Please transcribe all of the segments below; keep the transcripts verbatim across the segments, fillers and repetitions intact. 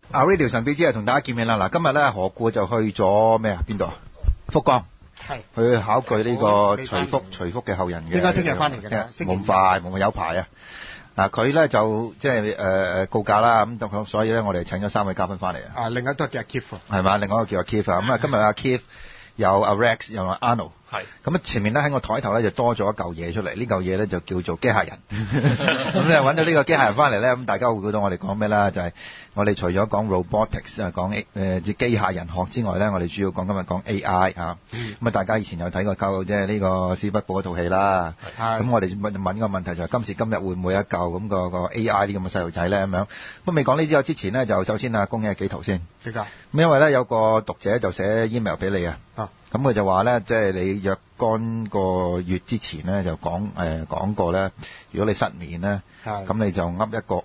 啊 Radio 神秘之夜同大家見面啦！嗱，今日咧何故就去咗咩啊？邊度啊？福岡。係。去考據呢個徐福徐福嘅後人嘅。應該聽日翻嚟㗎啦。冇咁快，冇咁有排啊！嗱，佢咧就即係誒誒告假啦，咁咁所以咧我哋請咗三位嘉賓翻嚟啊。啊，另外一個叫阿 Keith。係嘛？另外一個叫阿 Keith 啊。咁啊，今日阿 Keith 有阿 Rex 有阿 Arnold。係。咁啊，前面咧喺我台頭咧就多咗一嚿嘢出嚟，呢嚿嘢咧就叫做機械人。咁你揾到呢個機械人翻嚟咧，咁大家會估到我哋講咩啦？就係、是、我哋除咗講 robotics 啊，講誒即機械人學之外咧，我哋主要講今日講 A I 啊。咁、嗯、啊，大家以前有睇過舊即係呢個史匹堡嗰套戲啦。咁我哋問問個問題就係、是、今時今日會唔會有一嚿咁個個 A I 呢咁嘅細路仔咧咁樣？咁未講呢啲之前呢，就首先啊，恭喜幾圖先。點解？咁因為咧有個讀者就寫 email 俾你啊。咁佢就話咧，即係你若干個月之前咧，就講誒、呃、講過咧，如果你失眠咧，咁你就噏一個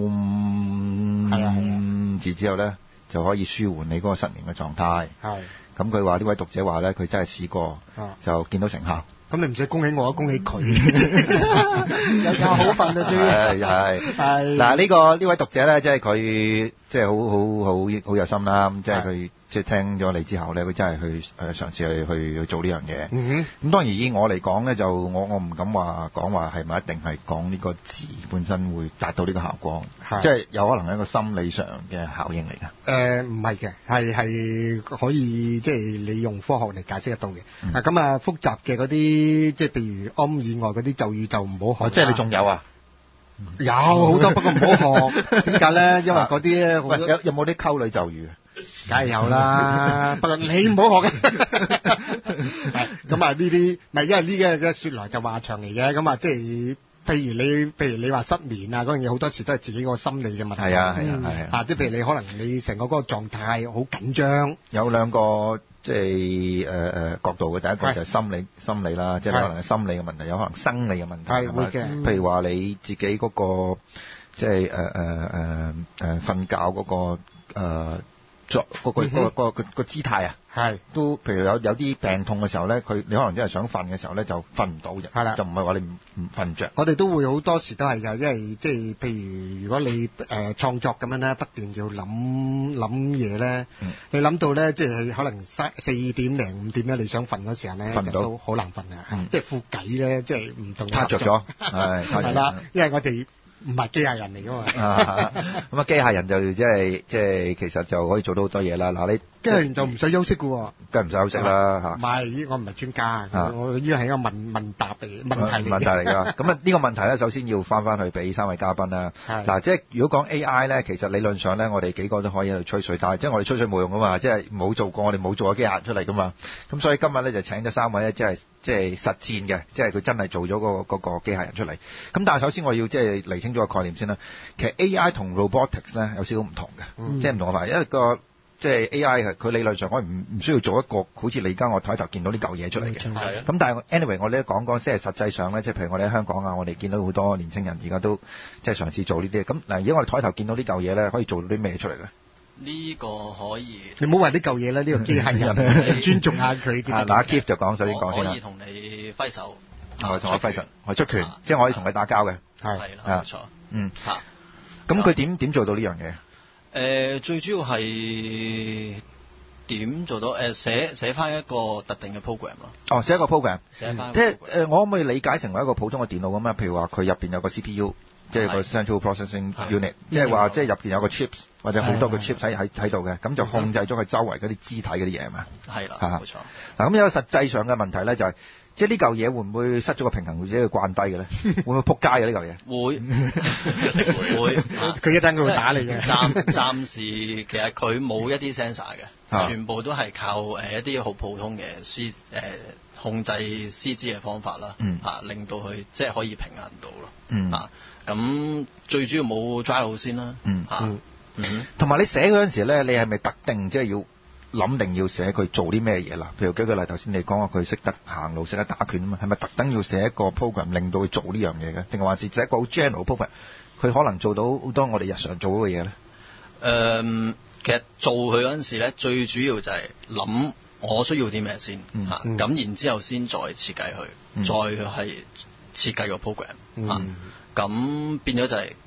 Om 字之後咧，就可以舒緩你嗰個失眠嘅狀態。咁佢話呢位讀者話咧，佢真係試過，就見到成效。咁你唔使恭喜我，恭喜佢，有覺好瞓啊！終於係係嗱呢個呢位讀者咧，即係佢即係好好好好有心啦。咁即係佢即係聽咗你之後咧，佢真係去誒嘗試去去去做呢樣嘢。嗯咁當然以我嚟講咧，就我我唔敢話講話係咪一定係講呢個字本身會達到呢個效果，即係有可能係一個心理上嘅效應嚟㗎。誒唔係嘅，係係可以即係你用科學嚟解釋得到嘅。啊咁啊複雜嘅嗰啲。即係譬如 Om 以外嗰啲咒語就唔好學。即係你仲有啊？有好多，不過唔好學。點解咧？因為嗰啲咧，有有冇啲溝女咒語啊？梗係有啦，不過你唔好學嘅。咁啊呢啲，咪因為呢個嘅説來就話長嚟嘅。咁啊即係譬如你譬如你話失眠啊嗰樣嘢，好多時都係自己個心理嘅問題。係啊係啊係啊。啊即係譬如你可能你成個嗰個狀態好緊張。有兩個。即係誒誒角度嘅，第一個就係心理心理啦，即係可能係心理嘅問題，有可能生理嘅問題。係會嘅。譬如話你自己嗰個即係誒誒誒誒瞓覺嗰個誒作嗰個嗰個嗰個個姿態啊，係都譬如有有啲病痛嘅時候咧，佢你可能真係想瞓嘅時候咧就瞓唔到嘅，係啦，就唔係話你唔唔瞓唔著。我哋都會好多時都係㗎，因為即係譬如如果你誒創作咁樣咧，不斷要諗諗嘢咧，你諗到咧即係可能三四點零五點咧，你想瞓嗰時候咧，瞓唔到，都好難瞓啊！即係副偈咧，即係唔同。撻著咗，係係啦，因為我哋。唔係機械人嚟噶嘛？啊，咁啊機械人就即係即係其實就可以做到好多嘢啦。嗱，你機械人就唔使休息噶喎，梗係唔使休息啦嚇。唔係，呢我唔係專家，我呢個係一個問問答嚟問題嚟。問題嚟㗎。咁啊呢個問題咧，首先要翻翻去俾三位嘉賓啦。嗱，即係如果講 A I 咧，其實理論上咧，我哋幾個都可以喺度吹水，但係即係我哋吹水冇用㗎嘛，即係冇做過，我哋冇做過機械人出嚟㗎嘛。咁所以今日咧就請咗三位咧，即係即係實戰嘅，即係佢真係做咗嗰個嗰個機械人出嚟。咁但係首先我要即係釐清咗個概念先啦。其實 A I 同 robotics 咧有少少唔同嘅，嗯、即係唔同嘅範，因為個即係 A I 係佢理論上可以唔唔需要做一個好似你而家我台頭見到呢嚿嘢出嚟嘅。咁、嗯、但係 anyway 我哋都講講，即係實際上咧，即係譬如我哋喺香港啊，我哋見到好多年青人而家都即係嘗試做呢啲。咁嗱，如果我哋台頭見到呢嚿嘢咧，可以做到啲咩出嚟咧？呢個可以，你唔好話呢嚿嘢啦，呢、呢個機械人，尊重下佢。嗱，阿 Keith 就講首先講先啦。可以同你揮手，我同我揮手，我出拳，即係我可以同佢打交嘅。係啦，冇錯。嗯。嚇。咁佢點點做到呢樣嘢？誒，最主要係點做到？誒，寫寫翻一個特定嘅 program 咯。哦，寫一個 program。寫翻。即係誒，我可唔可以理解成為一個普通嘅電腦咁啊？譬如話佢入邊有個 C P U。即係個 central processing unit，即係話即係入邊有個 chips 或者好多個 chips 喺喺喺度嘅，咁就控制咗佢周圍嗰啲肢體嗰啲嘢嘛。係啦，冇錯。嗱咁有個實際上嘅問題咧，就係即係呢嚿嘢會唔會失咗個平衡，或者佢慣低嘅咧？會唔會撲街嘅呢嚿嘢？會會，佢一陣佢會打你嘅。暫暫時其實佢冇一啲 sensor 嘅，全部都係靠誒一啲好普通嘅輸誒控制師資嘅方法啦，嚇令到佢即係可以平衡到咯，嚇。咁最主要冇 drive 好先啦，嗯嚇，嗯，同埋你寫嗰陣時咧，你係咪特定即係要諗定要寫佢做啲咩嘢啦？譬如舉個例，頭先你講話佢識得行路、識得打拳啊嘛，係咪特登要寫一個 program 令到佢做呢樣嘢嘅？定係還是寫一個好 general program，佢可能做到好多我哋日常做嘅嘢咧？誒、呃，其實做佢嗰陣時咧，最主要就係諗我需要啲咩先嚇，咁、嗯嗯、然之後先再設計佢，嗯、再係設計個 program 嚇。嗯咁變咗就係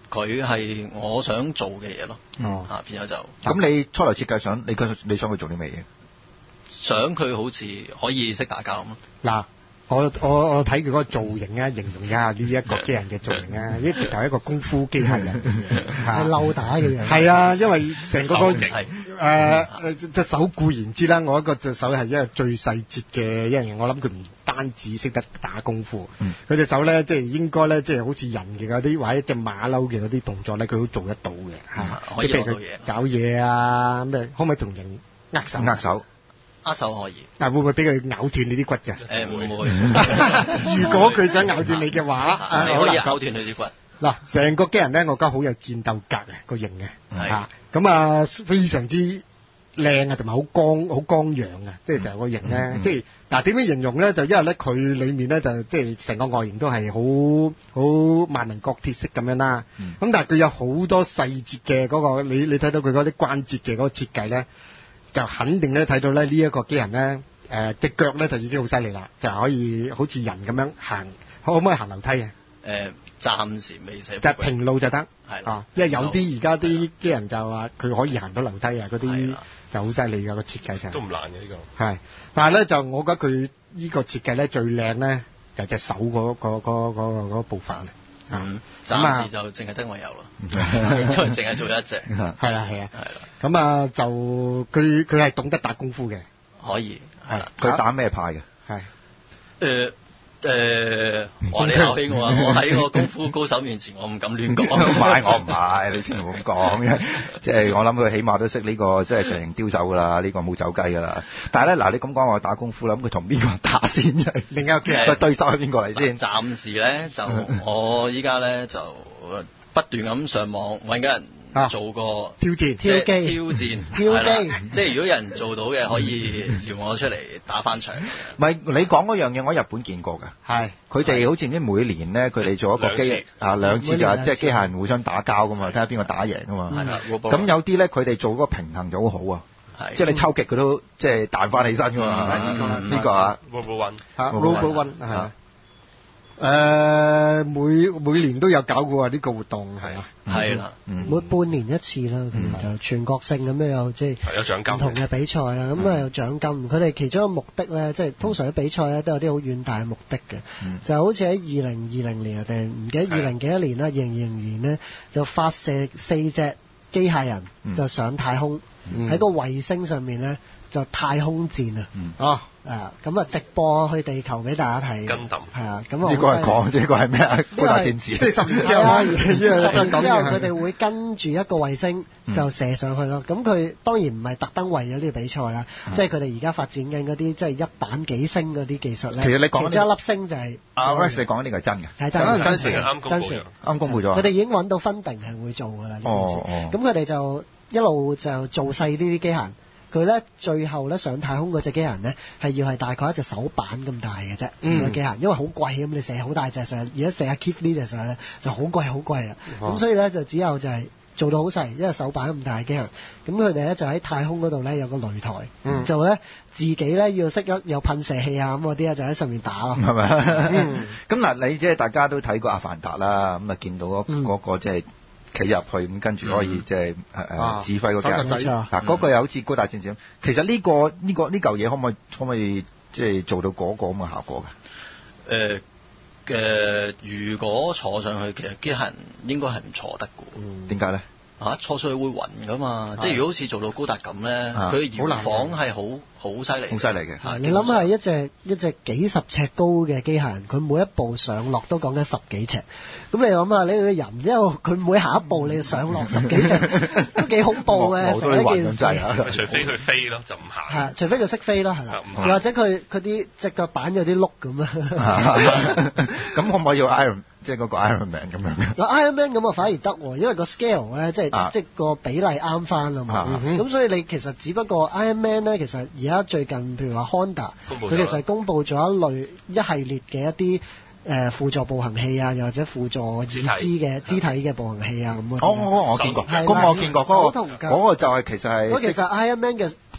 佢係我想做嘅嘢咯。哦，啊，變咗就咁你初頭設計想你你想佢做啲咩嘢？ 想佢好似可以識打交咁咯。 嗱。我我我睇佢嗰個造型啊，形容一下呢一個機人嘅造型啊，呢直頭係一個功夫機械人，係溜打嘅樣。係啊，因為成個個誒誒隻手固然之啦，我一個隻手係一個最細節嘅一樣嘢。我諗佢唔單止識得打功夫，佢隻、嗯、手咧即係應該咧即係好似人嘅嗰啲或者隻馬騮嘅嗰啲動作咧，佢都做得到嘅嚇。 可以做到嘢， 找嘢啊咩？可唔可以同人握手？ 握手。 握手可以， 但會唔會俾佢咬斷你啲骨嘅？ 誒唔會。 如果佢想咬斷你嘅話， 你可以咬斷佢啲骨。 嗱，成個機人咧，我覺得好有戰鬥格嘅個型嘅，嚇咁啊，非常之靚啊，同埋好剛好剛陽啊，即係成個型咧，即係嗱點樣形容咧？就因為咧佢裡面咧就即係成個外形都係好好萬能鋼鐵式咁樣啦。咁、嗯、但係佢有好多細節嘅嗰個，你你睇到佢嗰啲關節嘅嗰個設計咧。就肯定咧睇到咧呢一個機人咧，誒隻腳咧就已經好犀利啦，就可以好似人咁樣行，可唔可以行樓梯嘅？ 誒，暫時未寫。 就平路就得， 係啊，因為有啲而家啲機人就話佢可以行到樓梯啊，嗰啲就好犀利㗎個設計就。 都唔難嘅呢個。 係，但係咧就我覺得佢呢個設計咧最靚咧就隻手嗰嗰嗰嗰嗰部分。 嗯，暫時就淨係得我有咯，因為淨係做一隻。 係啊係啊，係啦。咁啊就佢佢係懂得打功夫嘅， 可以係啦。 佢打咩派嘅？係誒誒，話你考起我啊！我喺個功夫高手面前，我唔敢亂講。 唔係我唔係，你先唔好咁講嘅。即係我諗佢起碼都識呢個，即係成形刁手㗎啦，呢個冇走雞㗎啦。但係咧嗱，你咁講我打功夫啦，咁佢同邊個打先啫？另一個佢對手係邊個嚟先？ 暫時咧就我依家咧就不斷咁上網揾緊人。做個挑戰、挑機、 挑戰、 挑機， 即係如果有人做到嘅，可以撩我出嚟打翻場。 唔係你講嗰樣嘢，我喺日本見過㗎。係，佢哋好似唔知每年咧，佢哋做一個機啊兩次就係即係機械人互相打交㗎嘛，睇下邊個打贏㗎嘛。係啦，咁有啲咧，佢哋做嗰個平衡就好好啊。即係你抽極佢都即係彈翻起身㗎嘛。呢個啊 Robo One，Robo One 係。誒、呃、每每年都有搞過呢個活動係啊， 係啦， 每半年一次啦，佢哋就全國性咁樣有即係有獎金唔同嘅比賽啊，咁啊有獎金。佢哋其中一個目的咧，即係通常啲比賽咧都有啲好遠大嘅目的嘅，嗯、就好似喺二零二零年定唔記得二零幾多年啦，二零二零年咧就發射四隻機械人、嗯、就上太空，喺、嗯、個衛星上面咧就太空戰啊，嗯、哦。誒咁啊！直播去地球俾大家睇， 跟揼係啊！咁啊， 呢個係講呢個係咩啊？高達戰士，即係十年之後啊！十年之後佢哋會跟住一個衛星就射上去咯。咁佢當然唔係特登為咗呢個比賽啦，即係佢哋而家發展緊嗰啲即係一板幾星嗰啲技術咧。 其實你講其中一粒星就係阿 Rex，你講呢個係真嘅， 係真嘅， 真實嘅，啱公佈咗， 啱公佈咗。 佢哋已經揾到分定係會做㗎啦呢件事。咁佢哋就一路就做細呢啲機械。佢咧最後咧上太空嗰隻機械人咧係要係大概一隻手板咁大嘅啫，個機械人，因為好貴咁，你射好大隻上，而家射下 keep 呢隻上咧就好貴好貴啦。咁、哦、所以咧就只有就係做到好細，一隻手板咁大嘅機械人。咁佢哋咧就喺太空嗰度咧有個擂台，嗯、就咧自己咧要識得有噴射器啊咁嗰啲啊，就喺上面打咯。係咪？ 咁嗱，你即係大家都睇過阿凡達啦，咁啊見到嗰嗰個即係。企入去咁跟住可以即係誒指揮嗰架嗱嗰個又好似高達戰士咁，其實呢、這個呢、這個呢嚿嘢可唔可以可唔可以即係做到嗰個咁嘅效果㗎？誒嘅、呃呃、如果坐上去，其實機械人應該係唔坐得嘅。點解咧？啊，坐上去會暈㗎嘛！即係如果好似做到高達咁咧，佢搖晃係好好犀利，好犀利嘅。 你諗下一隻一隻幾十尺高嘅機械人，佢每一步上落都講緊十幾尺。咁你諗下，你個人，因為佢每下一步你上落十幾尺，都幾恐怖嘅。成一件事。 除非佢飛咯，就唔行。 係，除非佢識飛咯，係啦。或者佢佢啲隻腳板有啲碌咁啊。 咁可唔可以用 Iron？即係嗰個 Iron Man 咁樣嘅。 嗱 Iron Man 咁啊反而得喎，因為個 scale 咧即係、啊、即係個比例啱翻啊嘛。咁、嗯、所以你其實只不過 Iron Man 咧，其實而家最近譬如話 Honda，佢其實公佈咗一類一系列嘅一啲誒輔助步行器啊，又或者輔助已知嘅肢體嘅步行器啊咁。哦，我我見過，咁我見過嗰個嗰個就係其實係。嗰其實 Iron Man 嘅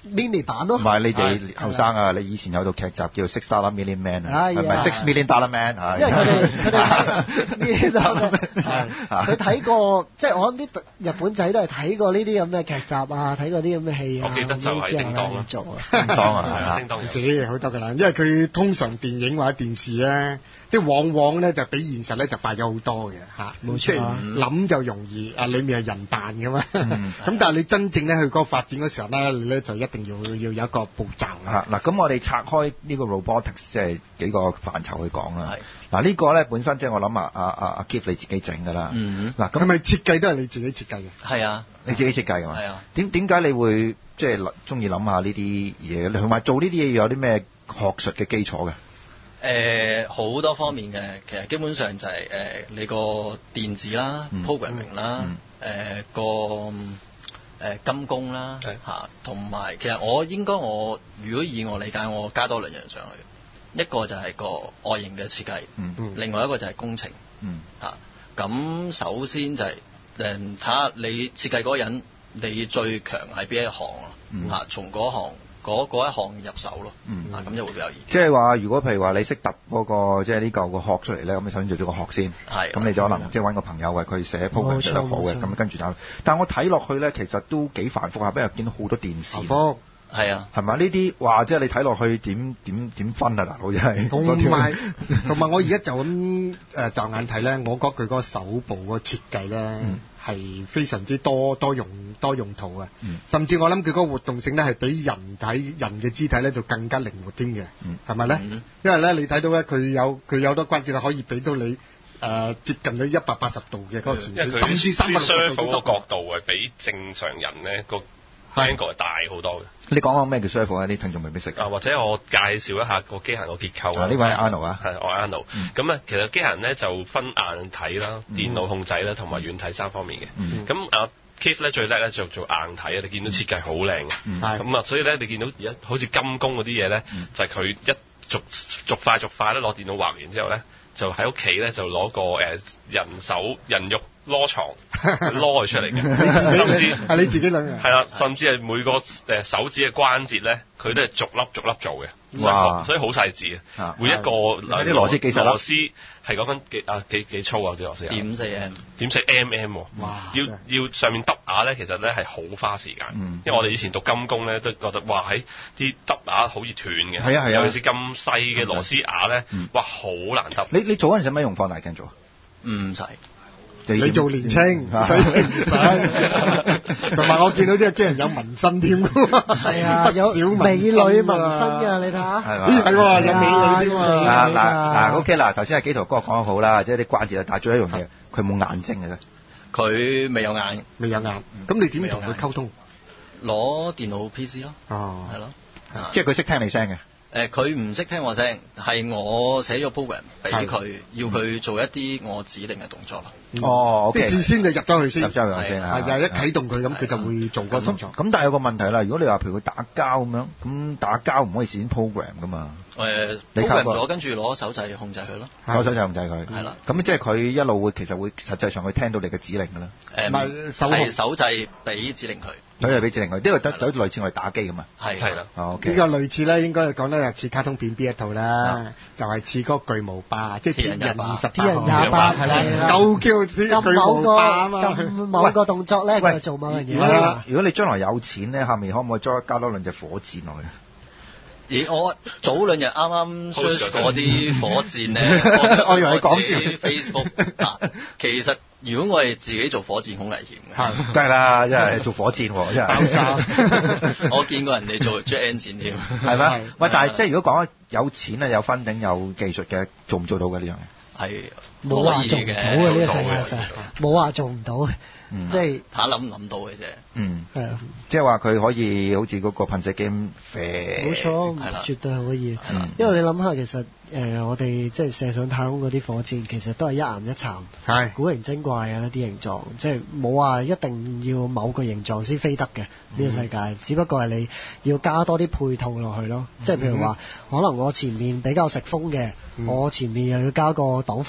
mini 版咯。 唔係你哋後生啊，你以前有套劇集叫《Six Dollar Million Man》啊，係咪 Six Million Dollar Man 啊？ 因為佢哋佢哋佢睇過，即係我諗啲日本仔都係睇過呢啲咁嘅劇集啊，睇過啲咁嘅戲啊。 我記得就係叮當做啊， 叮當啊， 叮當自己好得㗎啦，因為佢通常電影或者電視咧，即係往往咧就比現實咧就快咗好多嘅嚇， 冇錯。 即係諗就容易，啊裡面係人扮㗎嘛，咁但係你真正咧去嗰個發展嗰時候咧，你咧就一定要要有一個步驟啊。嗱，咁我哋拆開呢個 robotics 即係幾個範疇去講啦。嗱，呢個咧本身即係我諗啊啊啊啊 Keith 你自己整㗎啦。嗱，咁係咪設計都係你自己設計嘅？ 係啊， 你自己設計㗎嘛？ 係啊。 點點解你會即係中意諗下呢啲嘢？同埋做呢啲嘢要有啲咩學術嘅基礎嘅？ 誒好、呃、多方面嘅，其實基本上就係、是、誒、呃、你個電子啦、嗯、programming 啦、誒、嗯呃、個誒、呃、金工啦嚇，同埋是、啊、其實我應該我如果以我理解，我加多兩樣上去，一個就係個外形嘅設計，嗯、另外一個就係工程嚇。咁、嗯啊、首先就係誒睇下你設計嗰個人，你最強係邊一行啊？嚇、嗯，從嗰行。嗰一行入手咯，嗯，啊咁就會比較易。即係話，如果譬如話你識揼嗰個即係呢嚿個殼出嚟咧，咁你首先做咗個殼先，係，咁你就可能即係揾個朋友為佢寫 program 寫得好嘅，咁跟住就。但係我睇落去咧，其實都幾繁複下，不如見到好多電線。繁複， 係啊， 係咪呢啲話即係你睇落去點點點分啊？大佬真係。 同埋同埋，我而家就咁誒驟眼睇咧，我覺得佢嗰個手部個設計咧。嗯係非常之多多用多用途嘅，嗯、甚至我諗佢嗰個活動性咧係比人體人嘅肢體咧就更加靈活啲嘅，係咪咧？嗯、因為咧你睇到咧佢有佢有好多關節咧可以俾到你誒、呃、接近到一百八十度嘅嗰個旋轉，甚至三百六十度個角度係比正常人咧個 angle 係大好多嘅。 你講講咩叫 servo 啊？啲聽眾未必識啊，或者我介紹一下個機械個結構啊。 呢位係 Arnold 啊， 係我 Arnold。咁啊，其實機械人咧就分硬體啦、電腦控制啦同埋軟體三方面嘅。咁啊 Keith 咧最叻咧就做硬體啊，你見到設計好靚嘅。咁啊，所以咧你見到而家好似金工嗰啲嘢咧，就係佢一逐逐塊逐塊咧攞電腦畫完之後咧，就喺屋企咧就攞個誒人手人肉攞床攞佢出嚟嘅，甚至係你自己兩樣。 係啦，甚至係每個誒手指嘅關節咧，佢都係逐粒逐粒做嘅。 哇！ 所以好細緻啊！每一個嗱啲螺絲幾細粒？ 螺絲係講緊幾啊幾幾粗啊啲螺絲？ 點四 m？ 點四 mm？哇！要要上面揼牙咧，其實咧係好花時間。因為我哋以前讀金工咧，都覺得哇喺啲揼牙好易斷嘅。 係啊係啊！ 尤其是咁細嘅螺絲牙咧，哇好難揼。 你你做嗰陣使乜用放大鏡做啊？ 唔使。 你做年青，所以唔使。同埋我見到啲機人有紋身添㗎嘛， 係啊，有美女紋身㗎，你睇下。 係嘛？ 咦係喎，有美女添喎。 嗱嗱嗱 ，OK 嗱，頭先阿幾圖哥講得好啦，即係啲關節啊，但係最一樣嘢，佢冇眼睛嘅啫。 佢未有眼， 未有眼。咁你點同佢溝通？ 攞電腦 P C 咯。 哦。 係咯。 即係佢識聽你聲嘅。 誒佢唔識聽我聲，係我寫咗 program 俾佢，要佢做一啲我指定嘅動作咯。 哦，即係事先就入咗去先， 入咗去先係係一啟動佢咁，佢就會做嗰個動作。 咁但係有個問題啦，如果你話譬如佢打交咁樣，咁打交唔可以事先 program 噶嘛？ 誒 program 咗，跟住攞手掣控制佢咯。 攞手掣控制佢。係啦。咁即係佢一路會其實會實際上佢聽到你嘅指令㗎啦。 誒，係手掣俾指令佢。 手掣俾指令佢，呢個得有類似我哋打機咁啊。 係係啦。 呢個類似咧，應該講咧似卡通片邊一套啦，就係似嗰個巨無霸，即係鐵人二十，鐵人廿八係啦，夠叫啲巨無霸啊嘛。 咁某個動作咧，佢做某樣嘢。 如果你將來有錢咧，下面可唔可以再加多兩隻火箭落去？ 咦！我早兩日啱啱 search 嗰啲火箭咧， 我以為你講笑。 Facebook 嗱，其實如果我哋自己做火箭好危險嘅， 係，梗係啦，因為做火箭喎，真係爆炸。 我見過人哋做 jet engine 添， 係咩？喂，但係即係如果講有錢啊、有分頂、有技術嘅，做唔做到嘅呢樣嘢？ 係冇話做唔到嘅呢個世界上，冇話做唔到嘅。 嗯、 即係睇諗唔諗到嘅啫。 嗯，係啊，即係話佢可以好似嗰個噴射機咁飛。 冇錯，係啦，絕對係可以。嗯、因為你諗下，其實誒、呃、我哋即係射上太空嗰啲火箭，其實都係一岩一巉，係古靈精怪啊啲形狀，即係冇話一定要某個形狀先飛得嘅呢、嗯、個世界。只不過係你要加多啲配套落去咯。即係譬如話，可能我前面比較食風嘅，嗯、我前面又要加個擋風罩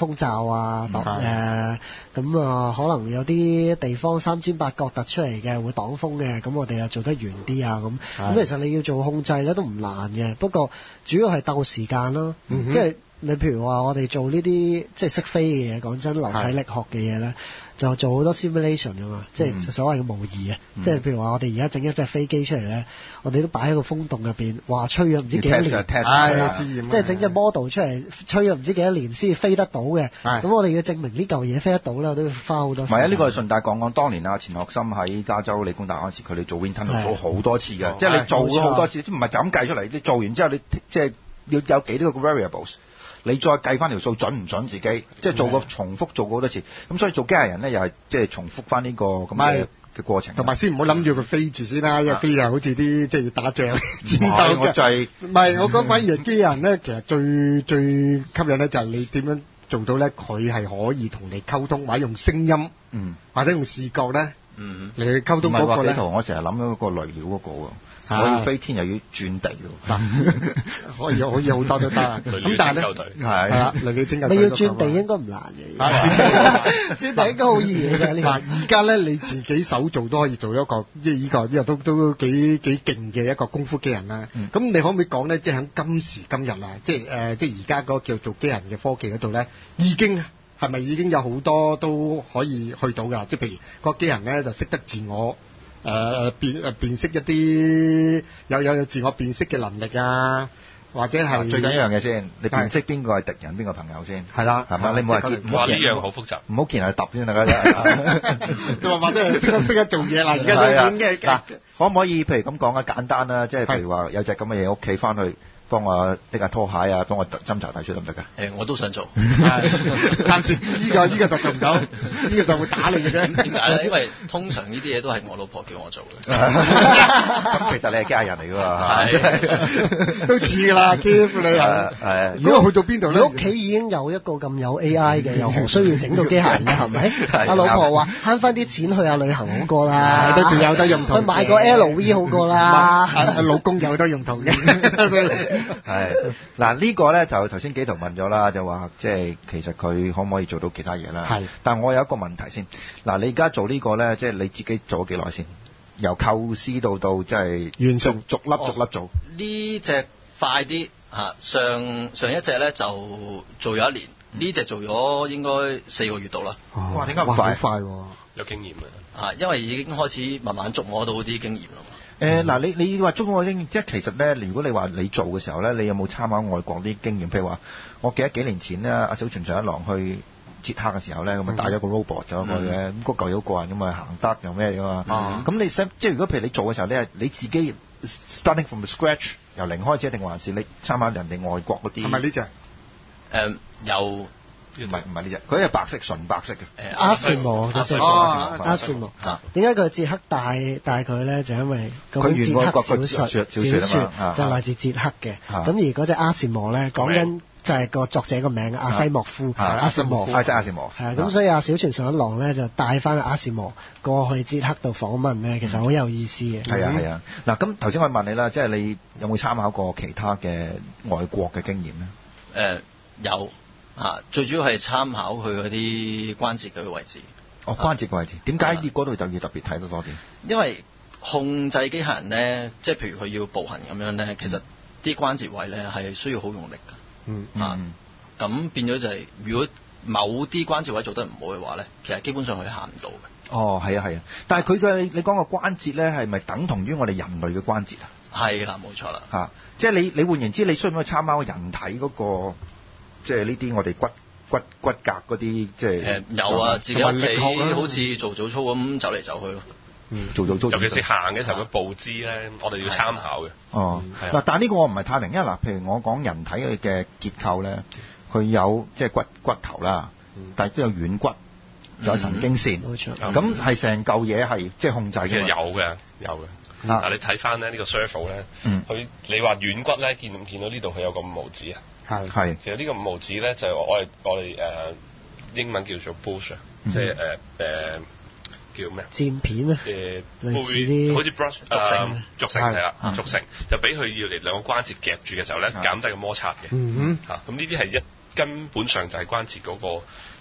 啊，擋誒咁啊，可能有啲地方三尖八角突出嚟嘅會擋風嘅，咁我哋又做得圓啲啊咁。咁其實你要做控制咧都唔難嘅，不過主要係鬥時間咯，即係、嗯就是、你譬如話我哋做呢啲即係識飛嘅嘢，講真流體力學嘅嘢咧。就做好多 simulation 㗎嘛，即係所謂嘅模擬啊，即係譬如話我哋而家整一隻飛機出嚟咧，我哋都擺喺個風洞入邊，話吹咗唔知幾多年，即係整隻 model 出嚟，吹咗唔知幾多年先至飛得到嘅。咁我哋要證明呢嚿嘢飛得到咧，都要花好多時間。 唔係啊，呢個係順帶講講，當年啊錢學森喺加州理工大學嗰時，佢哋做 wind tunnel 做好多次嘅，即係你做咗好多次，唔係就咁計出嚟，你做完之後你即係要有幾多個 variables。你再計翻條數準唔準自己，即係做個重複做過好多次，咁所以做機械人咧又係即係重複翻呢個咁嘅嘅過程。 同埋先唔好諗住佢飛住先啦，因為飛又好似啲即係打仗戰鬥嘅。我就係唔係我講反而係機械人咧，其實最最吸引咧就係你點樣做到咧，佢係可以同你溝通，或者用聲音，嗯，或者用視覺咧，嗯，嚟去溝通嗰個咧。 我成日諗緊嗰個雷鳥嗰個喎。可以飛天又要轉地喎， 可以可以好多都得。咁但係咧，係啊，雷鳥拯救隊你要轉地應該唔難嘅，轉地應該好易嘅啫。 嗱，而家咧你自己手做都可以做一個，即係呢個呢個都都幾幾勁嘅一個功夫機人啦。咁、嗯、你可唔可以講咧？即係喺今時今日啊，即係誒、呃，即係而家嗰個叫做機人嘅科技嗰度咧，已經係咪已經有好多都可以去到㗎？即係譬如個機人咧就識得自我。誒、呃、辨誒辨識一啲有有有自我辨識嘅能力啊，或者係最緊要一樣嘢先，你辨識邊個係敵人，邊個朋友先， 係啦， 係嘛？你唔好話見， 哇呢樣好複雜， 唔好見人揼先得㗎。 你話或者係識得識得做嘢啦，而家都點嘅？ 嗱，可唔可以譬如咁講啊？簡單啦，即係譬如話有隻咁嘅嘢屋企翻去。幫我拎下拖鞋啊，幫我斟茶遞水得唔得㗎？ 誒，我都想做。 但是依個依個就做唔到，呢個就會打你嘅啫。 點解咧？因為通常呢啲嘢都係我老婆叫我做嘅。 咁其實你係機械人嚟㗎嘛？都似㗎啦 ，Keith 你係。係。如果去到邊度咧？ 你屋企已經有一個咁有 A I 嘅，又何需要整到機械人咧？係咪？阿老婆話慳翻啲錢去下旅行好過啦， 都仲有得用途。 去買個 L V 好過啦。 阿老公有得用途嘅。 係嗱，呢個咧就頭先紀陶問咗啦，就話即係其實佢可唔可以做到其他嘢啦？係。但我有一個問題先，嗱，你而家做呢個咧，即係你自己做咗幾耐先？由構思到到即係完成，逐粒逐粒做。 呢隻快啲嚇，上上一隻咧就做咗一年，呢隻做咗應該四個月到啦。 哇！點解咁快？ 好快喎！ 有經驗嘅。 啊，因為已經開始慢慢捉摸到啲經驗啦。 誒嗱、呃，你你話中國經驗，即係其實咧，如果你話你做嘅時候咧，你有冇參考外國啲經驗？譬如話，我記得幾年前咧，阿小泉上一郎去捷克嘅時候咧，咁啊帶咗個 robot 咗過去嘅，咁嗰嚿嘢好過癮㗎嘛，行得又咩㗎嘛。咁、嗯、你想即係如果譬如你做嘅時候，你係你自己 starting from the scratch 由零開始，定還是你參考人哋外國嗰啲？ 係咪呢隻？ 誒有。 唔係唔係呢隻，佢係白色純白色嘅。 誒阿斯摩嗰隻，阿斯摩。點解佢捷克帶帶佢咧？就因為佢捷克小説小説就來自捷克嘅。咁而嗰隻阿斯摩咧，講緊就係個作者個名阿西莫夫。阿斯摩。 阿西阿斯摩。 係啊，咁所以阿小泉上一郎咧就帶翻阿斯摩過去捷克度訪問咧，其實好有意思嘅。 係啊係啊。嗱咁頭先我問你啦，即係你有冇參考過其他嘅外國嘅經驗咧？ 誒有。啊，最主要係參考佢嗰啲關節嘅位置。 哦，關節嘅位置，點解呢嗰度就要特別睇得多啲？ 因為控制機械人咧，即係譬如佢要步行咁樣咧，其實啲關節位咧係需要好用力㗎。 嗯啊，咁、嗯、變咗就係、是，如果某啲關節位做得唔好嘅話咧，其實基本上佢行唔到嘅。哦，係啊係啊，但係佢嘅你講個關節咧，係咪等同於我哋人類嘅關節啊？係啦，冇錯啦。嚇，即係你你換言之，你需唔需要參考人體嗰、那個？即係呢啲我哋骨骨骨骼嗰啲，即係誒有啊，自己屋企好似做早操咁走嚟走去咯。嗯，做早操，尤其是行嘅時候嘅步姿咧，我哋要參考嘅。哦，嗱，但係呢個我唔係太明，因為嗱，譬如我講人體嘅嘅結構咧，佢有即係骨骨頭啦，但係都有軟骨，有神經線，冇錯。咁係成嚿嘢係即係控制嘅。其實有嘅，有嘅。嗱，你睇翻咧呢個 servo 咧，佢你話軟骨咧，見唔見到呢度佢有個五毫子啊？係係，其實呢個五毫子咧就係我哋我哋誒英文叫做 bush，即係誒誒叫咩？漸片啊，誒類似啲好似 brush 軸承，軸承係啦，軸承就俾佢要嚟兩個關節夾住嘅時候咧，減低個摩擦嘅。嗯哼，嚇咁呢啲係一根本上就係關節嗰個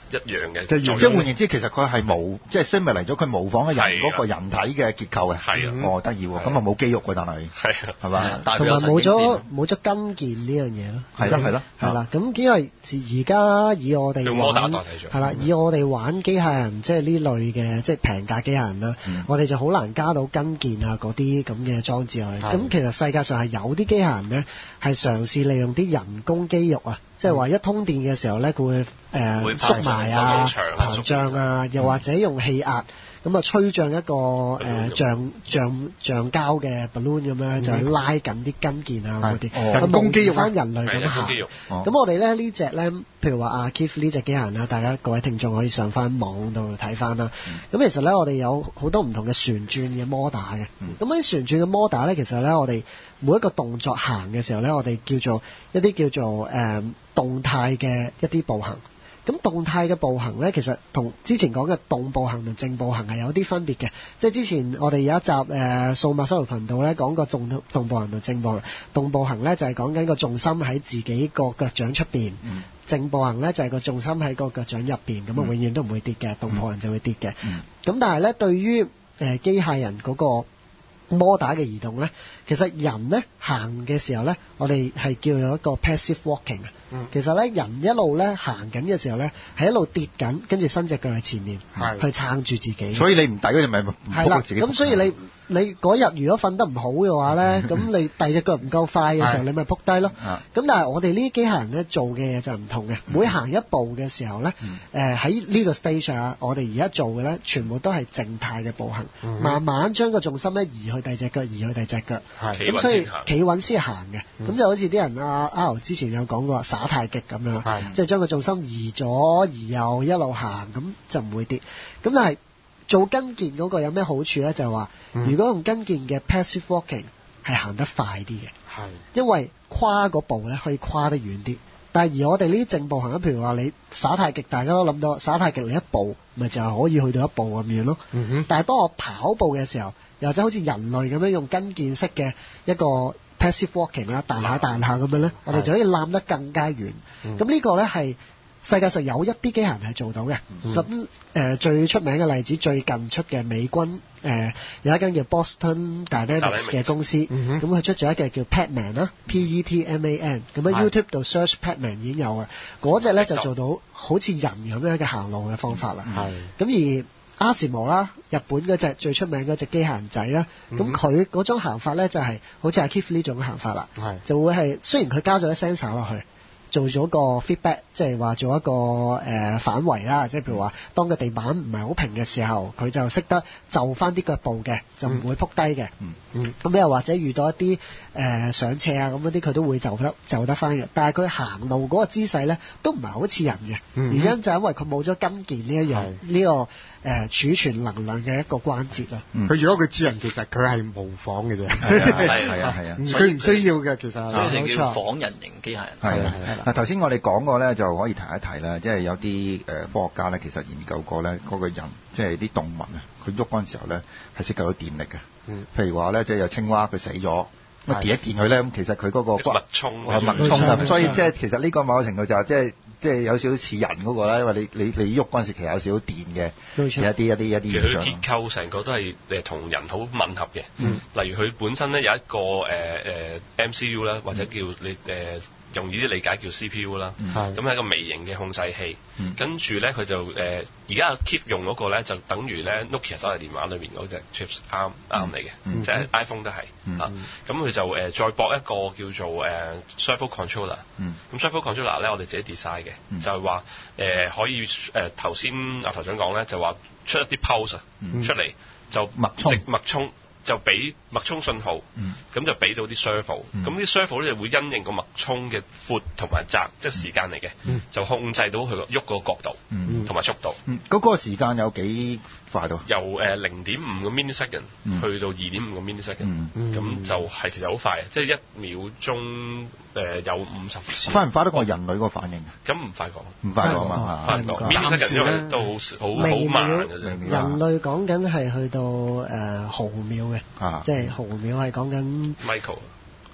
一樣嘅。 即係換言之，其實佢係模即係 simulate 咗佢模仿嘅人嗰個人體嘅結構嘅。 係啊， 哦，得意喎，咁啊冇肌肉喎，但係係啊， 係嘛？ 同埋冇咗冇咗跟腱呢樣嘢咯。 係咯係咯。 係啦，咁因為而家以我哋玩係啦，以我哋玩機械人即係呢類嘅即係平價機械人啦，我哋就好難加到跟腱啊嗰啲咁嘅裝置落去。咁其實世界上係有啲機械人咧係嘗試利用啲人工肌肉啊，即係話一通電嘅時候咧，佢會誒縮埋啊、膨脹啊，又或者用氣壓咁啊吹脹一個誒橡橡橡膠嘅 balloon 咁樣，就係拉緊啲跟腱啊嗰啲， 人工肌肉翻人類咁行。咁我哋咧呢隻咧，譬如話阿 Keith 呢隻機械人啦，大家各位聽眾可以上翻網度睇翻啦。咁其實咧，我哋有好多唔同嘅旋轉嘅摩打嘅。咁喺旋轉嘅摩打咧，其實咧我哋每一個動作行嘅時候咧，我哋叫做一啲叫做誒、呃、動態嘅一啲步行。咁動態嘅步行咧，其實同之前講嘅動步行同靜步行係有啲分別嘅。即係之前我哋有一集誒、呃、數碼生活頻道咧講過動動步行同靜步行。動步行咧就係講緊個重心喺自己個腳掌出邊，嗯、靜步行咧就係個重心喺個腳掌入邊，咁啊永遠都唔會跌嘅，動步行就會跌嘅。咁、嗯、但係咧對於誒、呃、機械人嗰個摩打嘅移動咧，其實人咧行嘅時候咧，我哋係叫做一個 passive walking 啊。嗯、其實咧，人一路咧行緊嘅時候咧，係一路跌緊，跟住伸隻腳喺前面，去撐住自己。所以你唔抵嗰隻咪唔撲到自己。咁所以你你嗰日如果瞓得唔好嘅話咧，咁你第二隻腳唔夠快嘅時候，你咪撲低咯。咁但係我哋呢啲機械人咧做嘅嘢就唔同嘅。每行一步嘅時候咧，誒喺呢個 stage 啊，我哋而家做嘅咧，全部都係靜態嘅步行，嗯、慢慢將個重心咧移去第二隻腳，移去第二隻腳。咁所以企穩先行嘅。咁、嗯、就好似啲人阿阿牛之前有講過耍太極咁樣，即係將個重心移左移右一路行，咁就唔會跌。咁但係做跟腱嗰個有咩好處咧？就係話，如果用跟腱嘅 passive walking 係行得快啲嘅，因為跨嗰步咧可以跨得遠啲。但係而我哋呢啲靜步行，譬如話你耍太極，大家都諗到耍太極你一步咪就係可以去到一步咁樣咯。嗯、但係當我跑步嘅時候，又或者好似人類咁樣用跟腱式嘅一個 passive walking 啦，彈下彈下咁樣咧，我哋就可以攬得更加遠。咁、嗯、呢個咧係世界上有一啲機械人係做到嘅。咁、嗯嗯呃、最出名嘅例子，最近出嘅美軍誒、呃、有一間叫 Boston Dynamics 嘅公司，咁佢、嗯、出咗一隻叫 Petman 啦 ，P E T M A N， 咁喺 YouTube 度 search Petman 已經有嘅。嗰隻咧就做到好似人咁樣嘅行路嘅方法啦。咁、嗯、而阿斯摩啦，日本嗰隻最出名嗰隻機械人仔啦，咁佢嗰種行法咧就係、是、好似阿 Keith 呢種行法啦，就會係雖然佢加咗啲 sensor 落去，做咗個 feedback， 即係話做一個誒、呃、反圍啦，即係譬如話當個地板唔係好平嘅時候，佢就識得就翻啲腳步嘅，就唔會撲低嘅。咁、嗯嗯、又或者遇到一啲誒、呃、上斜啊咁嗰啲，佢都會就得就得翻嘅。但係佢行路嗰個姿勢咧，都唔係好似人嘅，嗯、原因就係因為佢冇咗跟腱呢一樣呢個。誒、呃、儲存能量嘅一個關節啦，佢、嗯、如果佢知人，其實佢係模仿嘅啫，係啊係啊，佢唔需要嘅其實， 所以叫仿人形機械人。 係啊係啊，嗱頭先我哋講過咧，就可以提一提啦，即係有啲誒科學家咧，其實研究過咧，嗰個人即係啲動物啊，佢喐嗰陣時候咧係涉及到電力嘅，嗯、譬如話咧，即係有青蛙佢死咗。咁電一電佢咧，咁其實佢嗰個脈衝， 係脈衝啊！咁所以即係其實呢個某個程度就係即係即係有少少似人嗰個啦，因為你你你喐嗰陣時其實有少少電嘅，有一啲一啲一啲其實佢結構成個都係誒同人好吻合嘅。嗯、例如佢本身咧有一個誒誒、呃、M C U 啦，或者叫你誒。呃容易啲理解叫 C P U 啦，咁係、嗯、一個微型嘅控制器，嗯、跟住咧佢就誒而家 Keep 用嗰個咧就等於咧 Nokia 手提電話裏面嗰隻 chips 啱啱嚟嘅，嗯、即係 iPhone 都係、嗯、啊，咁佢就誒、呃、再駁一個叫做誒、呃、Servo Controller，咁、嗯、Servo Controller 咧我哋自己 design 嘅，嗯、就係話誒可以誒頭先阿頭長講咧就話出一啲 pulse、嗯、出嚟就脈衝脈衝。就俾脈衝信號，咁、嗯、就俾到啲 servo，咁啲 servo 咧就會因應個脈衝嘅闊同埋窄，即係時間嚟嘅，嗯、就控制到佢個喐個角度同埋、嗯、速度。嗰、 嗯嗰個時間有幾快到？ 由誒零點五個 millisecond、嗯、去到二點五個 millisecond，咁、嗯、就係其實好快，即、就、係、是、一秒鐘誒有五十次。快唔快得過人類個反應？咁唔快講，唔快講嘛，快唔講。millisecond 因為都好好好慢嘅啫。 人類講緊係去到誒、呃、毫秒嘅。啊！即係毫秒係講緊 Michael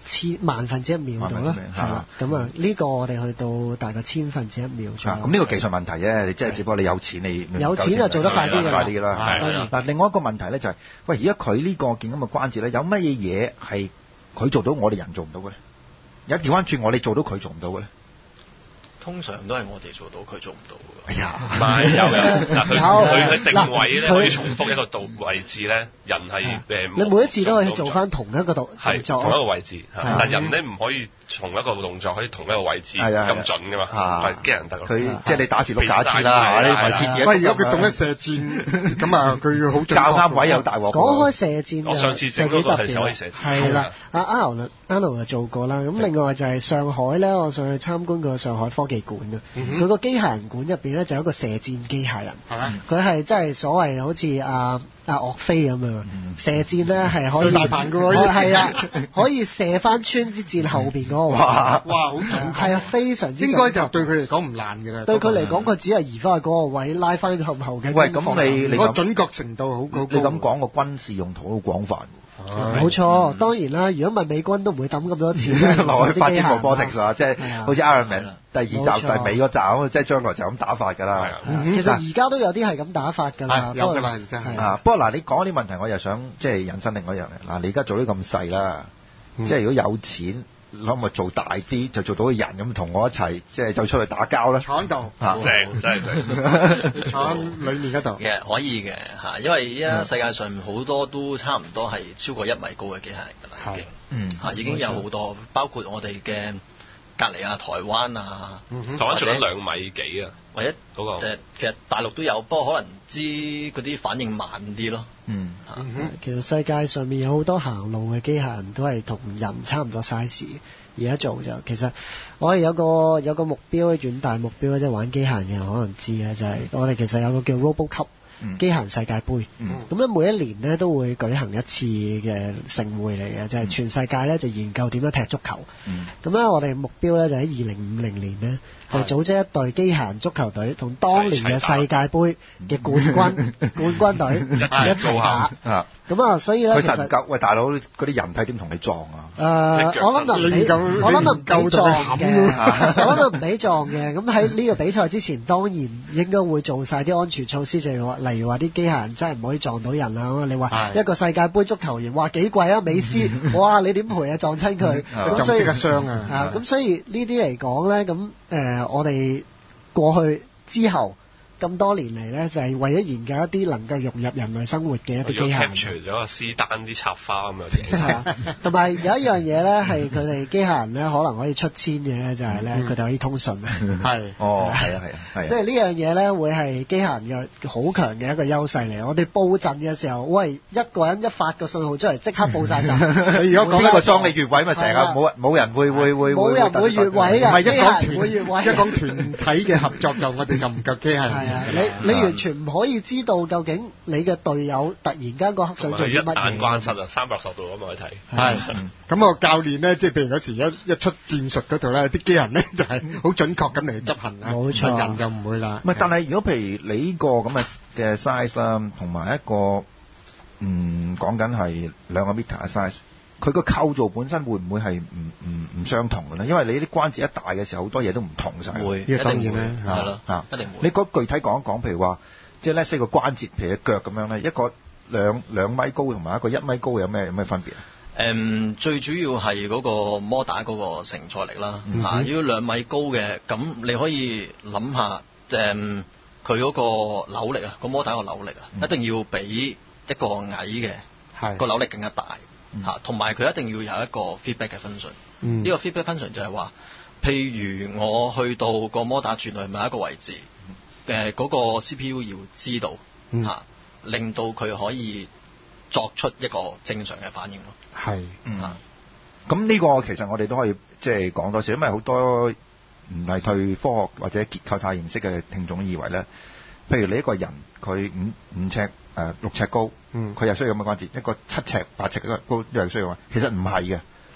千萬分之一秒度啦，係啦。咁啊，呢個我哋去到大概千分之一秒左右。 咁呢個技術問題啫，你即係只不過你有錢，你有錢就做得快啲㗎， 快啲啦。當然。嗱，另外一個問題咧就係，喂，而家佢呢個件咁嘅關節咧，有乜嘢嘢係佢做到我哋人做唔到嘅咧？有調翻轉我哋做到佢做唔到嘅咧？ 通常都係我哋做到，佢做唔到㗎。 哎呀， 唔係有嘅，嗱佢佢嘅定位咧可以重複一個度位置咧，人係誒。 你每一次都可以做翻同一個動係作， 同一個位置，但人咧唔可以從一個動作可以同一個位置咁準㗎嘛，係機人得。 佢即係你打時碌假設啦，你唔係次次。 喂，如果佢動一射箭，咁啊佢好較啱位有大鑊。 講開射箭， 我上次整嗰個係可以射箭。 係啦，阿 Arnold Arnold 就做過啦。咁另外就係上海咧，我上去參觀過上海科技館啊。佢個機械人館入邊咧就有一個射箭機械人，佢係真係所謂好似阿阿岳飛咁樣，射箭咧係可以大棚嘅喎， 係啊，可以射翻穿支箭後邊嗰個位。哇！ 哇！好準確， 係啊，非常之。 應該就對佢嚟講唔難嘅啦。 對佢嚟講，佢只係移翻去嗰個位，拉翻後後嘅。 喂，咁你你個準確程度好高。 你咁講個軍事用途好廣泛。 冇錯，當然啦。如果唔係美軍都唔會抌咁多錢落去發展 robotics 啊，即係好似 Iron Man 第二集第尾嗰集咁，即係將來就咁打法㗎啦。 其實而家都有啲係咁打法㗎啦。 有㗎啦，而家係。 啊，不過嗱，你講啲問題，我又想即係引申另外一樣嘢。嗱，你而家做得咁細啦，即係如果有錢，可唔可以做大啲，就做到個人咁同我一齊，即係就出去打交啦。 坐喺度， 正真係正。 坐喺裡面嗰度。 其實可以嘅嚇，因為而家世界上好多都差唔多係超過一米高嘅機械人㗎啦，已經。嗯。嚇，已經有好多，包括我哋嘅隔離啊、台灣啊， 台灣做緊兩米幾啊， 或者嗰個誒，其實大陸都有，不過可能知嗰啲反應慢啲咯。嗯。 嗯哼，其實世界上面有好多行路嘅機械人都係同人差唔多 size，而家做就其實我哋有個有個目標，遠大目標即係玩機械人嘅人可能知嘅，就係、是、我哋其實有個叫 Robo Cup。機械人世界盃，咁咧、嗯、每一年咧都會舉行一次嘅盛會嚟嘅，就係、是、全世界咧就研究點樣踢足球。咁咧、嗯、我哋目標咧就喺二零五零年咧就組織一隊機械人足球隊，同當年嘅世界盃嘅冠軍冠軍隊一齊打。咁啊，所以咧其實喂大佬嗰啲人體點同你撞啊？ 誒、呃，我諗就唔俾，我諗就唔夠撞嘅，我諗就唔俾撞嘅。咁喺呢個比賽之前，當然應該會做晒啲安全措施，就係話，例如話啲機械人真係唔可以撞到人啊。咁你話一個世界盃足球員，哇幾貴啊！美斯，哇你點賠啊？撞親佢，咁所以傷啊！ 啊，咁所以呢啲嚟講咧，咁誒、呃、我哋過去之後。咁多年嚟咧，就係、是、為咗研究一啲能夠融入人類生活嘅一啲機械人。 除咗個斯丹啲插花咁樣。係啊， 同埋有一樣嘢咧，係佢哋機械人咧，可能可以出千嘅咧，就係咧，佢哋可以通訊啊。 係。哦，係啊，係啊，係。 即係呢樣嘢咧，會係機械人嘅好強嘅一個優勢嚟。我哋佈陣嘅時候，喂，一個人一發個信號出嚟，即刻佈曬陣。 你如果講呢個裝你越位咪成日冇冇人會會會冇人會越位㗎。 唔係一講團，一講團體嘅合作就我哋就唔夠機械人。係啊， 你你。完全唔可以知道究竟你嘅隊友突然間個黑水做啲乜嘢。 一眼關七啊，三百六十度咁去睇。 係，咁個教練咧，即係譬如嗰時一一出戰術嗰度咧，啲機人咧就係好準確咁嚟執行啊。 冇錯， 人就唔會啦。 唔係，但係如果譬如你呢個咁嘅嘅 size 啦，同埋一個嗯講緊係兩個 meter 嘅 size，佢個構造本身會唔會係唔唔唔相同嘅咧？因為你啲關節一大嘅時候，好多嘢都唔同晒。 會， 一定會， 係咯，嚇，一定會。 你嗰具體講一講，譬如話，即係咧，四個關節，譬如腳咁樣咧，一個兩兩米高同埋一個一米高有咩有咩分別啊？ 誒、嗯，最主要係嗰個摩打嗰個承載力啦。嚇、嗯，如果兩米高嘅，咁你可以諗下，誒，佢嗰個扭力啊，個摩打個扭力啊，嗯、一定要比一個矮嘅係個扭力更加大。嚇，同埋佢一定要有一個 feedback 嘅 function。呢個 feedback function 就係話，譬如我去到個摩打轉去某一個位置，誒、呃、嗰、那個 C P U 要知道嚇、嗯啊，令到佢可以作出一個正常嘅反應咯。 係， 嗯，咁呢個其實我哋都可以即係講多少，因為好多唔係對科學或者結構太認識嘅聽眾以為咧，譬如你一個人佢五五尺。誒、呃、六尺高，佢又需要咁嘅關節，一個七尺八尺嘅高又需要啊。其實唔係嘅，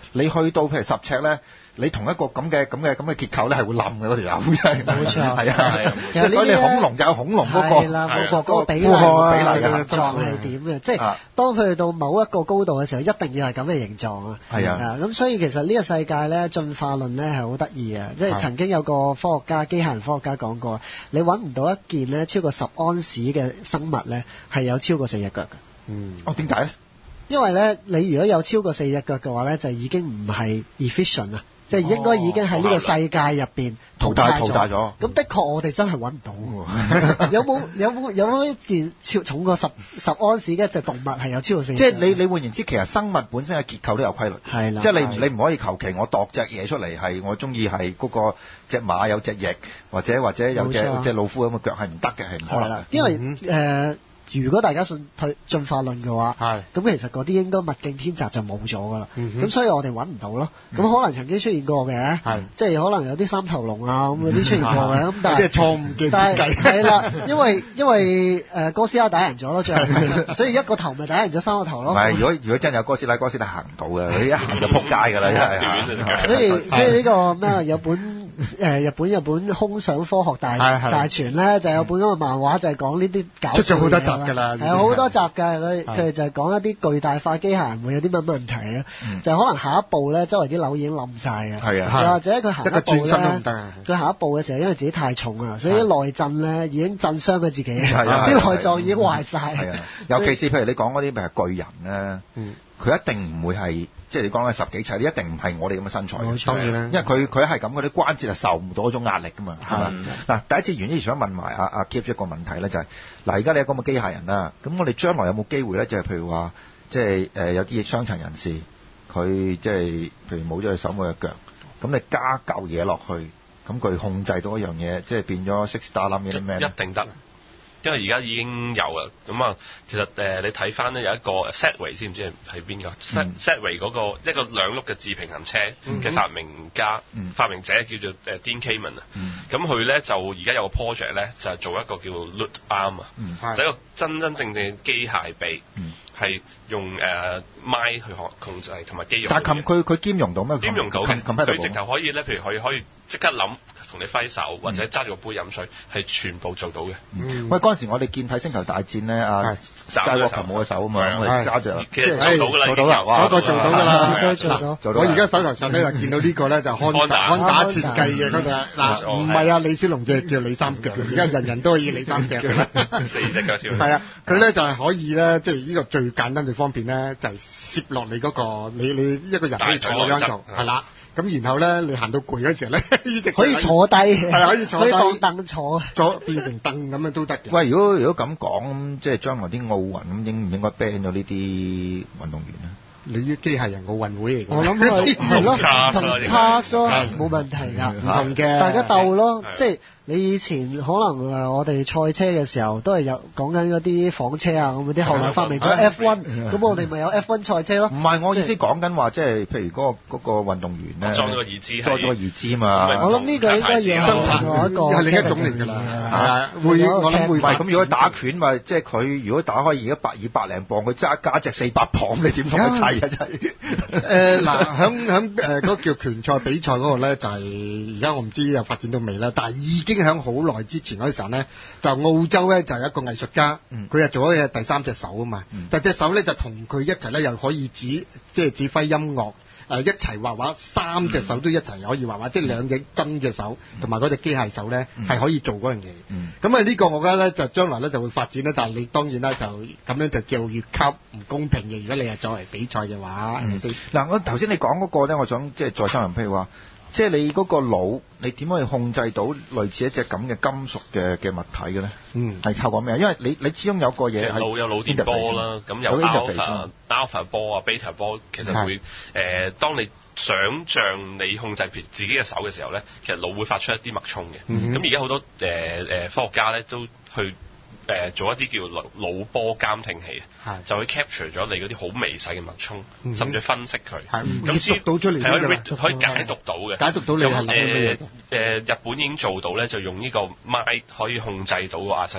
你去到譬如十尺咧。你同一個咁嘅咁嘅咁嘅結構咧係會冧嘅嗰條友，冇錯，係啊，即係所以你恐龍就有恐龍嗰個係啦，冇錯，嗰個比例比例嘅狀係點嘅，即係當佢去到某一個高度嘅時候，一定要係咁嘅形狀啊。係啊，咁所以其實呢個世界咧進化論咧係好得意啊，即係曾經有個科學家機械人科學家講過，你揾唔到一件咧超過十安士嘅生物咧係有超過四隻腳嘅。 嗯，哦點解咧？ 因為咧你如果有超過四隻腳嘅話咧，就已經唔係 efficient 啊。即係應該已經喺呢個世界入邊淘汰淘汰咗。 咁的確我哋真係揾唔到。有冇有冇有冇一件超重過十十安士嘅一隻動物係有超過四？ 即係你你換言之，其實生物本身嘅結構都有規律。係啦。即係你你唔可以求其我度隻嘢出嚟係我中意係嗰個隻馬有隻翼，或者或者有隻隻老虎咁嘅腳係唔得嘅，係唔可能。 因為誒。呃如果大家信退進化論嘅話，咁其實嗰啲應該物競天擇就冇咗噶啦。咁、嗯、所以我哋揾唔到咯。咁、嗯、可能曾經出現過嘅，即係可能有啲三頭龍啊咁嗰啲出現過嘅。咁但係即係錯誤嘅設計。係啦，因為因為誒、呃、哥斯拉打贏咗咯，最後所以一個頭咪打贏咗三個頭咯。 唔係，如果如果真有哥斯拉，哥斯拉行唔到嘅，佢一行就撲街㗎啦，一係。 所以所以呢個咩有本。誒日本日本空想科學大大全咧，就有本咁嘅漫畫，就係講呢啲搞出咗好多集㗎啦， 係好多集㗎。佢佢就係講一啲巨大化機械人會有啲乜問題啊，就可能下一步咧，周圍啲樓已經冧晒嘅，係啊，又或者佢下一步咧，佢下一步嘅時候，因為自己太重啊，所以啲內震咧已經震傷咗自己，啲內臟已經壞晒。係啊， 尤其是譬如你講嗰啲譬如巨人咧，佢一定唔會係。即係你講緊十幾尺，你一定唔係我哋咁嘅身材。 當然啦， 因為佢佢係咁，嗰啲關節係受唔到嗰種壓力噶嘛，係嘛？嗱，第一次原因想問埋阿阿 Keep 一個問題咧，就係、是、嗱，而家你有咁嘅機械人啦，咁我哋將來有冇機會咧？就係、是、譬如話，即係誒有啲傷殘人士，佢即係譬如冇咗隻手冇隻腳，咁你加嚿嘢落去，咁佢控制到一樣嘢，即係變咗 Six Star 冧嘅啲咩？ 一定得。因為而家已經有啦，咁啊，其實誒、呃、你睇翻咧有一個 Segway 知唔知係邊個？Segway 嗰個一個兩轆嘅自平衡車嘅發明家、嗯、發明者叫做誒 Dean Kamen 啊，咁佢咧就而家有個 project 咧就係、是、做一個叫做 Loop Arm 啊、嗯，就一個真真正正嘅機械臂，係、嗯、用誒、呃、麥去控制同埋肌肉。 但係佢佢兼容到咩？ 兼容到嘅，佢直頭可以咧，譬如佢可以即刻諗。同你揮手或者揸住個杯飲水，係、嗯、全部做到嘅。 嗯、喂，嗰陣時我哋見睇星球大戰咧，阿 Skywalker冇咗手啊嘛，我哋揸住， 其實做到㗎啦， 做到啦，嗰個做到㗎啦， 做到。我而家手頭上咧就見到呢個咧就康打康打設計嘅嗰個嗱，唔係啊，李小龍隻叫李三腳，而家人人都可以李三腳嘅， 四隻腳跳。 係啊，佢咧就係可以咧，即係呢個最簡單最方便咧，就係攝落你嗰個你你一個人可以坐嗰張度，係啦。咁然後咧，你行到攰嗰時候咧， 可以坐低， 係可以坐低， 可以當凳坐， 坐變成凳咁樣都得嘅。 喂，如果如果咁講，即係將來啲奧運咁，應唔應該 ban 咗呢啲運動員咧？ 你啲機械人奧運會嚟嘅， 我諗係係咯，同卡咯，冇問題㗎，唔同嘅，大家鬥咯，即係。你以前可能誒我哋賽車嘅時候都係有講緊嗰啲房車啊咁嗰啲，後來發明咗 F 一，咁我哋咪有 F 一賽車咯。 唔係，我意思講緊話，即係譬如嗰個嗰個運動員咧， 裝咗個義肢， 裝咗個義肢嘛。 我諗呢個應該要生產另一個， 係另一種嚟㗎啦。係啊，會我諗會。 唔係咁，如果打拳咪即係佢如果打開而家百二百零磅，佢揸加隻四百磅，你點同佢砌啊？真係。 誒嗱，響響誒嗰叫拳賽比賽嗰個咧，就係而家我唔知有發展到未啦，但係已經響好耐之前嗰時候咧，就澳洲咧就有一個藝術家，佢又做咗第三隻手啊嘛，嗯、但隻手咧就同佢一齊咧又可以指即係指揮音樂，誒、呃、一齊畫畫，三隻手都一齊可以畫畫，嗯、即係兩隻真嘅手同埋嗰隻機械手咧係、嗯、可以做嗰樣嘢。咁啊呢個我覺得咧就將來咧就會發展咧，但係你當然啦就咁樣就叫越級唔公平嘅。如果你係作為比賽嘅話，係咪先？嗱，我頭先你講嗰個咧，我想即係再深入，譬如話。即係你嗰個腦，你點可以控制到類似一隻咁嘅金屬嘅嘅物體嘅咧？嗯，係透過咩？因為你你始終有個嘢係腦有腦電波啦，咁有 alpha alpha 波啊 beta 波，其實會誒、呃，當你想像你控制自己嘅手嘅時候咧，其實腦會發出一啲脈衝嘅。咁而家好多誒誒、呃、科學家咧都去。誒、呃、做一啲叫腦腦波監聽器，就會 capture 咗你嗰啲好微細嘅脈衝，嗯、甚至分析佢，咁先讀到出嚟，係可以可以解讀到嘅，解讀到你係諗緊乜嘢？誒誒，日本已經做到咧，就用呢個麥可以控制到個阿西摩。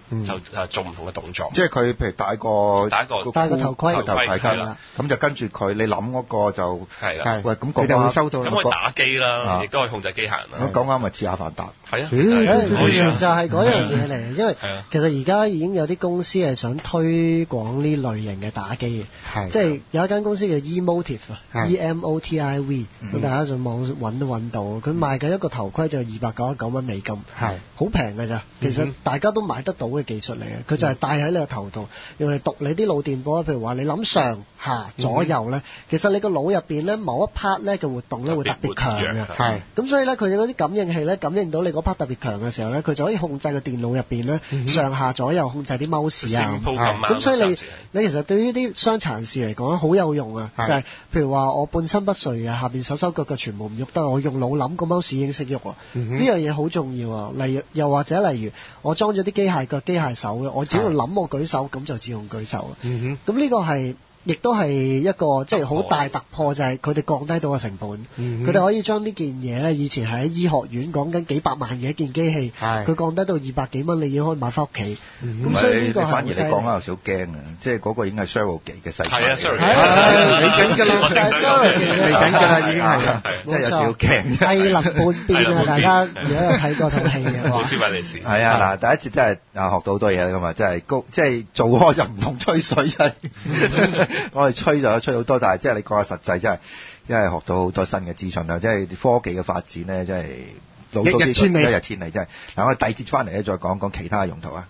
嗯、就誒做唔同嘅動作。 即係佢譬如戴個戴個戴個頭盔， 頭盔係啦，咁就跟住佢，你諗嗰個就係啦。 喂，咁佢就會收到。 咁可以打機啦，亦都可以控制機械人啦。 咁講啱咪似阿凡達。 係啊， 完全就係嗰樣嘢嚟，因為其實而家已經有啲公司係想推廣呢類型嘅打機嘅，即係有一間公司叫 Emotive 啊 ，E M O T I V，咁大家上網揾都揾到，佢賣緊一個頭盔就二百九十九蚊美金，係好平㗎咋，其實大家都買得到嘅技術嚟嘅，佢就係戴喺你個頭度，用嚟讀你啲腦電波，譬如話你諗上下左右咧，其實你個腦入邊咧某一 part 咧嘅活動咧會特別強嘅，係，咁所以咧佢有嗰啲感應器咧感應到你嗰 part 特別強嘅時候咧，佢就可以控制個電腦入邊咧上下左右控制啲 mouse 啊，咁所以你你其實對於啲傷殘人士嚟講好有用啊，就係譬如話我半身不遂啊，下邊手手腳腳全部唔喐得，我用腦諗個 mouse 已經識喐啊，呢樣嘢好重要啊，例如又或者例如我裝咗啲機械腳機械手嘅，我只要諗我舉手咁就自動舉手，咁呢個係亦都係一個即係好大突破，就係佢哋降低到個成本，佢、嗯、哋可以將呢件嘢咧，以前喺醫學院講緊幾百萬嘅一件機器，佢降低到二百幾蚊，你已經可以買翻屋企。咁、嗯、所以呢個係反而你講啱有少驚啊，即係嗰個已經係 surrogate 嘅世界。係啊 surrogate 嚟緊㗎啦，係 surrogate 嚟緊㗎啦，已經係，即係有少驚。毅能半變啊！大家如果有睇過套戲嘅話， 冇你事。 係啊，嗱，第一節真係啊學到好多嘢㗎嘛，真係高，即係做開就唔同吹水真係。我哋吹就吹好多，但係即係你講下實際，真係因為學到好多新嘅資訊啦，即係科技嘅發展咧，真係一日千里，一日千里真係。嗱，我哋第二節翻嚟咧，再講講其他嘅用途啊。